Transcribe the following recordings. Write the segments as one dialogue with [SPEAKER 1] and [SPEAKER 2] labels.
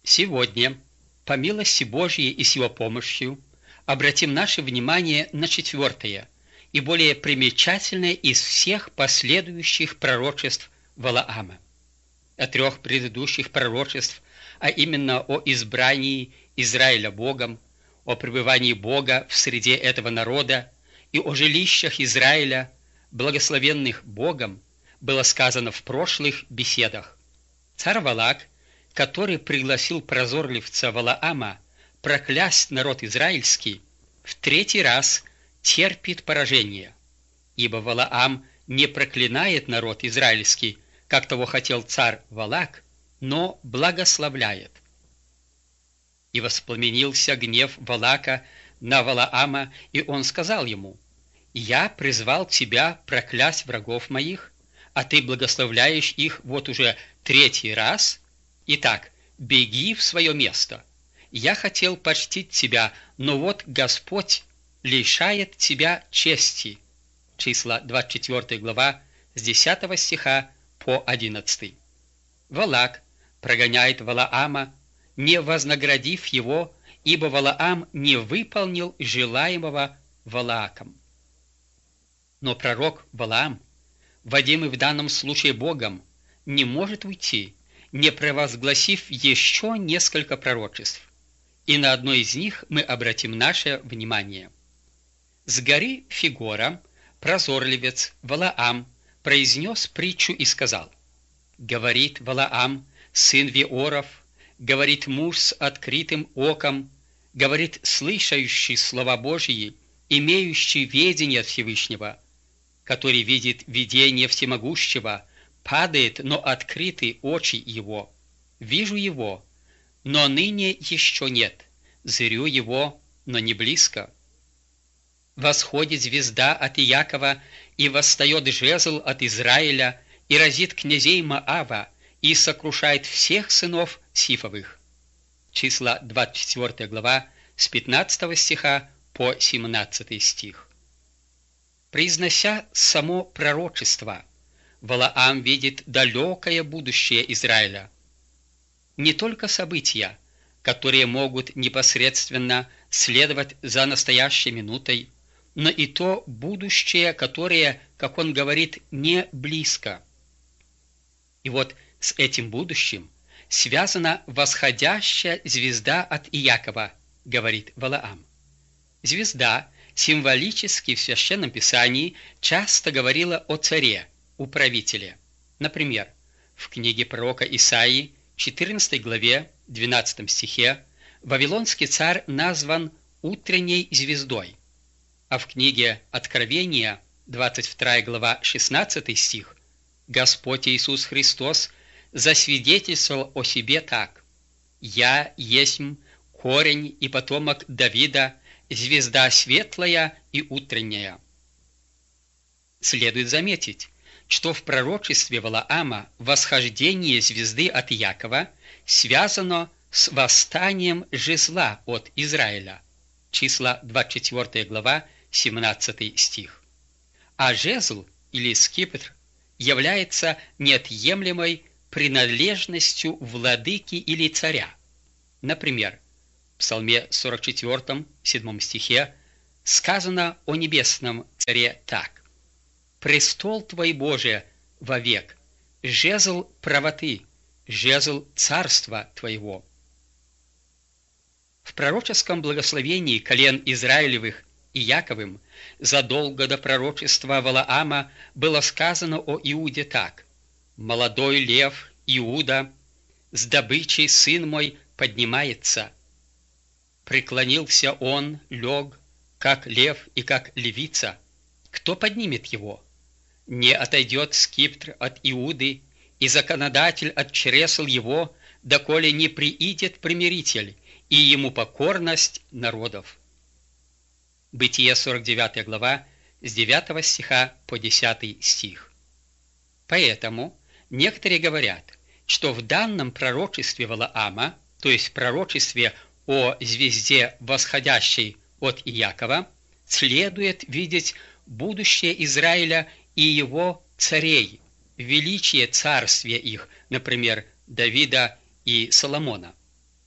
[SPEAKER 1] Сегодня, по милости Божьей и с Его помощью, обратим наше внимание на четвертое и более примечательное из всех последующих пророчеств Валаама. О трех предыдущих пророчеств, а именно о избрании Израиля Богом, о пребывании Бога в среде этого народа и о жилищах Израиля, благословенных Богом, было сказано в прошлых беседах. Царь Валак, который пригласил прозорливца Валаама проклясть народ израильский, в третий раз терпит поражение, ибо Валаам не проклинает народ израильский, как того хотел царь Валак, но благословляет. И воспламенился гнев Валака на Валаама, и он сказал ему: «Я призвал тебя проклясть врагов моих, а ты благословляешь их вот уже третий раз? Итак, беги в свое место. Я хотел почтить тебя, но вот Господь лишает тебя чести». Числа 24 глава с 10 стиха по 11. Валак прогоняет Валаама, не вознаградив его, ибо Валаам не выполнил желаемого Валааком. Но пророк Валаам, водимый в данном случае Богом, не может уйти, не провозгласив еще несколько пророчеств. И на одно из них мы обратим наше внимание. С горы Фигора прозорливец Валаам произнес притчу и сказал: «Говорит Валаам, сын Веоров, говорит муж с открытым оком, говорит слышащий слова Божьи, имеющий ведение от Всевышнего, который видит видение всемогущего, падает, но открыты очи его. Вижу его, но ныне еще нет, зрю его, но не близко. Восходит звезда от Иакова, и восстает жезл от Израиля, и разит князей Моава, и сокрушает всех сынов Сифовых». Числа 24 глава с 15 стиха по 17 стих. Произнося само пророчество, Валаам видит далекое будущее Израиля. Не только события, которые могут непосредственно следовать за настоящей минутой, но и то будущее, которое, как он говорит, не близко. И вот с этим будущим связана восходящая звезда от Иакова, говорит Валаам. Звезда символически в Священном Писании часто говорила о царе, управителе. Например, в книге пророка Исаии, 14 главе, 12 стихе, вавилонский царь назван утренней звездой, а в книге Откровения, 22 глава, 16 стих, Господь Иисус Христос засвидетельствовал о себе так: «Я есмь корень и потомок Давида, звезда светлая и утренняя». Следует заметить, что в пророчестве Валаама восхождение звезды от Иакова связано с восстанием жезла от Израиля. Числа 24 глава, 17 стих. А жезл или скипетр является неотъемлемой принадлежностью владыки или царя. Например, в Псалме 44, 7 стихе сказано о небесном царе так: «Престол Твой, Боже, вовек, жезл правоты, жезл царства Твоего». В пророческом благословении колен Израилевых и Яковым задолго до пророчества Валаама было сказано о Иуде так: «Молодой лев Иуда, с добычей сын мой поднимается. Преклонился он, лег, как лев и как львица. Кто поднимет его? Не отойдет скипетр от Иуды, и законодатель от чресл его, доколе не приидет примиритель, и ему покорность народов». Бытие 49 глава с 9 стиха по 10 стих. Поэтому некоторые говорят, что в данном пророчестве Валаама, то есть пророчестве о звезде, восходящей от Иакова, следует видеть будущее Израиля и его царей, величие царствия их, например, Давида и Соломона.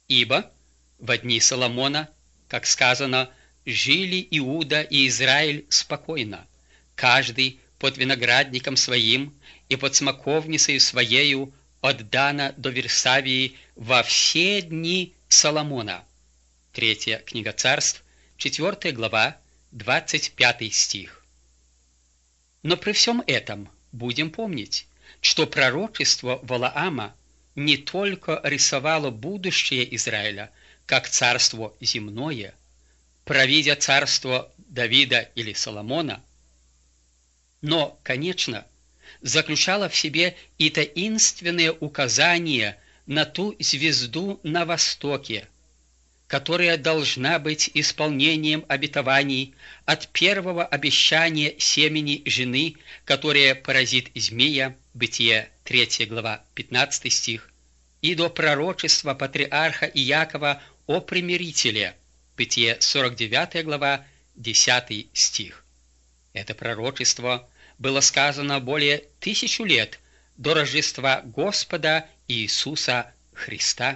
[SPEAKER 1] Ибо в дни Соломона, как сказано, жили Иуда и Израиль спокойно, каждый под виноградником своим и под смоковницей своею от Дана до Версавии во все дни Соломона. 3 книга Царств, 4 глава, 25 стих. Но при всем этом будем помнить, что пророчество Валаама не только рисовало будущее Израиля как царство земное, провидя царство Давида или Соломона, но, конечно, заключало в себе и таинственные указания на ту звезду на востоке, которая должна быть исполнением обетований от первого обещания семени жены, которая поразит змея, Бытие 3 глава 15 стих, и до пророчества патриарха Иакова о примирителе, Бытие 49 глава 10 стих. Это пророчество было сказано более 1000 лет до Рождества Господа Иисуса Христа.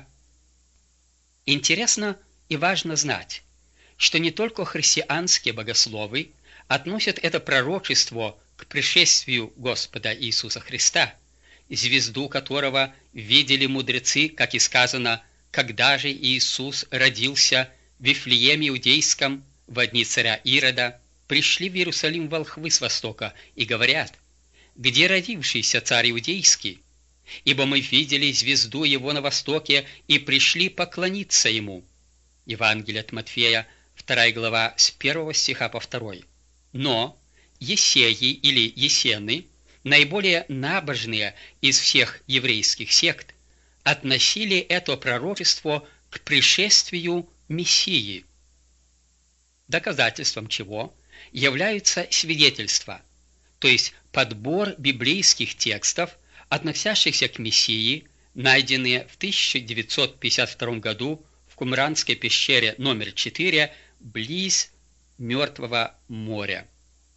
[SPEAKER 1] Интересно и важно знать, что не только христианские богословы относят это пророчество к пришествию Господа Иисуса Христа, звезду которого видели мудрецы, как и сказано, когда же Иисус родился в Вифлееме Иудейском во дни царя Ирода, пришли в Иерусалим волхвы с востока и говорят: «Где родившийся царь Иудейский? Ибо мы видели звезду его на востоке и пришли поклониться ему». Евангелие от Матфея, 2 глава, с 1 стиха по 2. Но Есеи или Есены, наиболее набожные из всех еврейских сект, относили это пророчество к пришествию Мессии, доказательством чего являются свидетельства, то есть подбор библейских текстов, относящихся к Мессии, найденные в 1952 году в Кумранской пещере номер 4 близ Мертвого моря.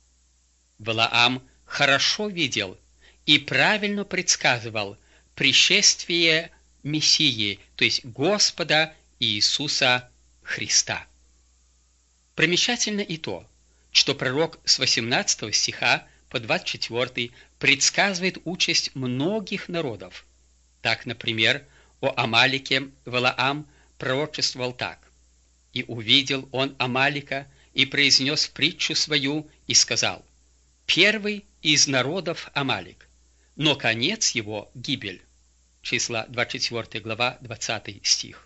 [SPEAKER 1] Валаам хорошо видел и правильно предсказывал пришествие Мессии, то есть Господа Иисуса Христа. Примечательно и то, что пророк с 18 стиха по 24 предсказывает участь многих народов. Так, например, о Амалике Валаам пророчествовал так: «И увидел он Амалика, и произнес притчу свою, и сказал: первый из народов Амалик, но конец его — гибель». Числа 24 глава 20 стих.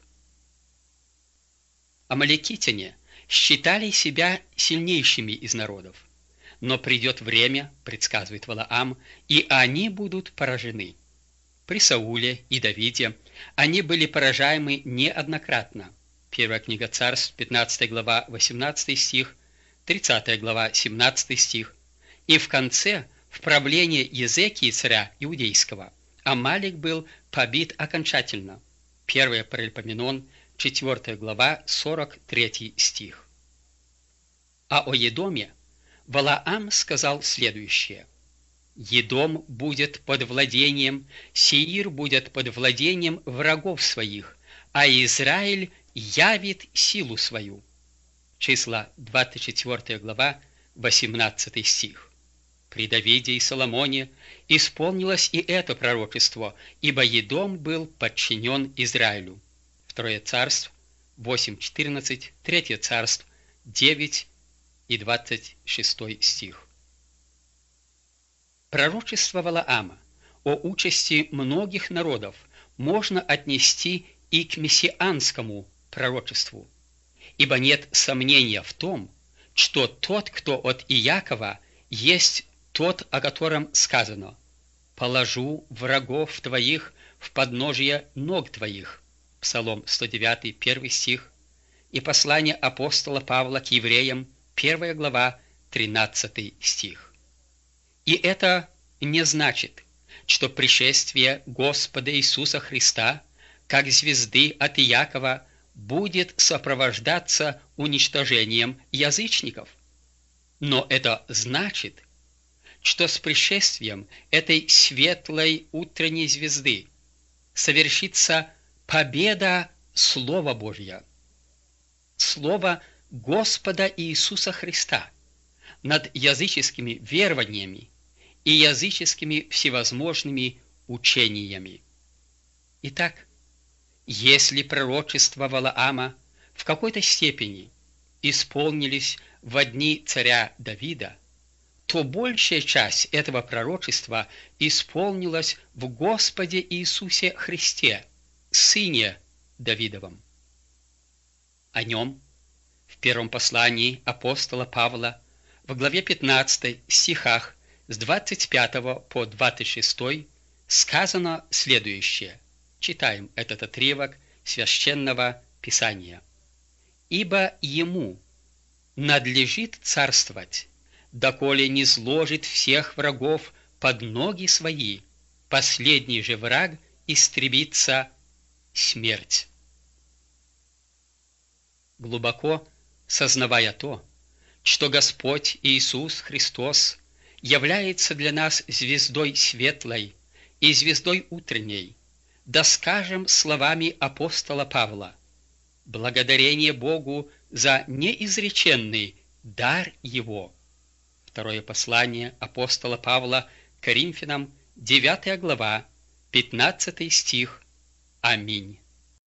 [SPEAKER 1] Амаликитяне считали себя сильнейшими из народов, но придет время, предсказывает Валаам, и они будут поражены. При Сауле и Давиде они были поражаемы неоднократно. 1 книга Царств, 15 глава 18 стих, 30 глава 17 стих. И в конце, в правлении Езекии царя Иудейского, Амалик был побит окончательно. 1 Паралипоменон, 4 глава 43 стих. А о Едоме Валаам сказал следующее: «Едом будет под владением, Сеир будет под владением врагов своих, а Израиль явит силу свою». Числа 24 глава 18 стих. При Давиде и Соломоне исполнилось и это пророчество, ибо Едом был подчинен Израилю. 2 Царств 8:14, 3 Царств 9 и 26 стих. Пророчество Валаама о участи многих народов можно отнести и к мессианскому пророчеству, ибо нет сомнения в том, что тот, кто от Иакова, есть тот, о котором сказано: «Положу врагов твоих в подножие ног твоих». Псалом 109, 1 стих, и послание апостола Павла к евреям, 1 глава, 13 стих. И это не значит, что пришествие Господа Иисуса Христа, как звезды от Иакова, будет сопровождаться уничтожением язычников. Но это значит, что с пришествием этой светлой утренней звезды совершится победа Слово Божье, Слово Господа Иисуса Христа над языческими верованиями и языческими всевозможными учениями. Итак, если пророчества Валаама в какой-то степени исполнились в дни царя Давида, то большая часть этого пророчества исполнилась в Господе Иисусе Христе, Сыне Давидовом. О нем в первом послании апостола Павла в главе 15 стихах с 25 по 26 сказано следующее. Читаем этот отрывок Священного Писания. «Ибо ему надлежит царствовать, доколе не сложит всех врагов под ноги свои, последний же враг истребится — смерть». Глубоко сознавая то, что Господь Иисус Христос является для нас звездой светлой и звездой утренней, да скажем словами апостола Павла: «Благодарение Богу за неизреченный дар Его». Второе послание апостола Павла к Коринфянам, 9 глава, 15 стих. Аминь.